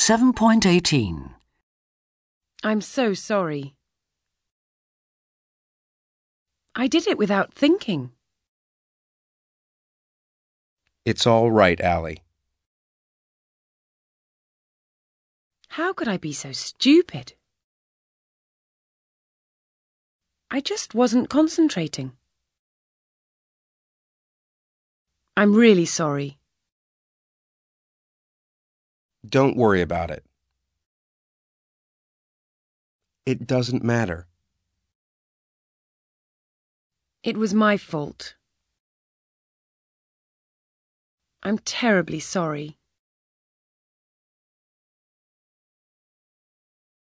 7.18. I'm so sorry. I did it without thinking. It's all right, Allie. How could I be so stupid? I just wasn't concentrating. I'm really sorry. Don't worry about it. It doesn't matter. It was my fault. I'm terribly sorry.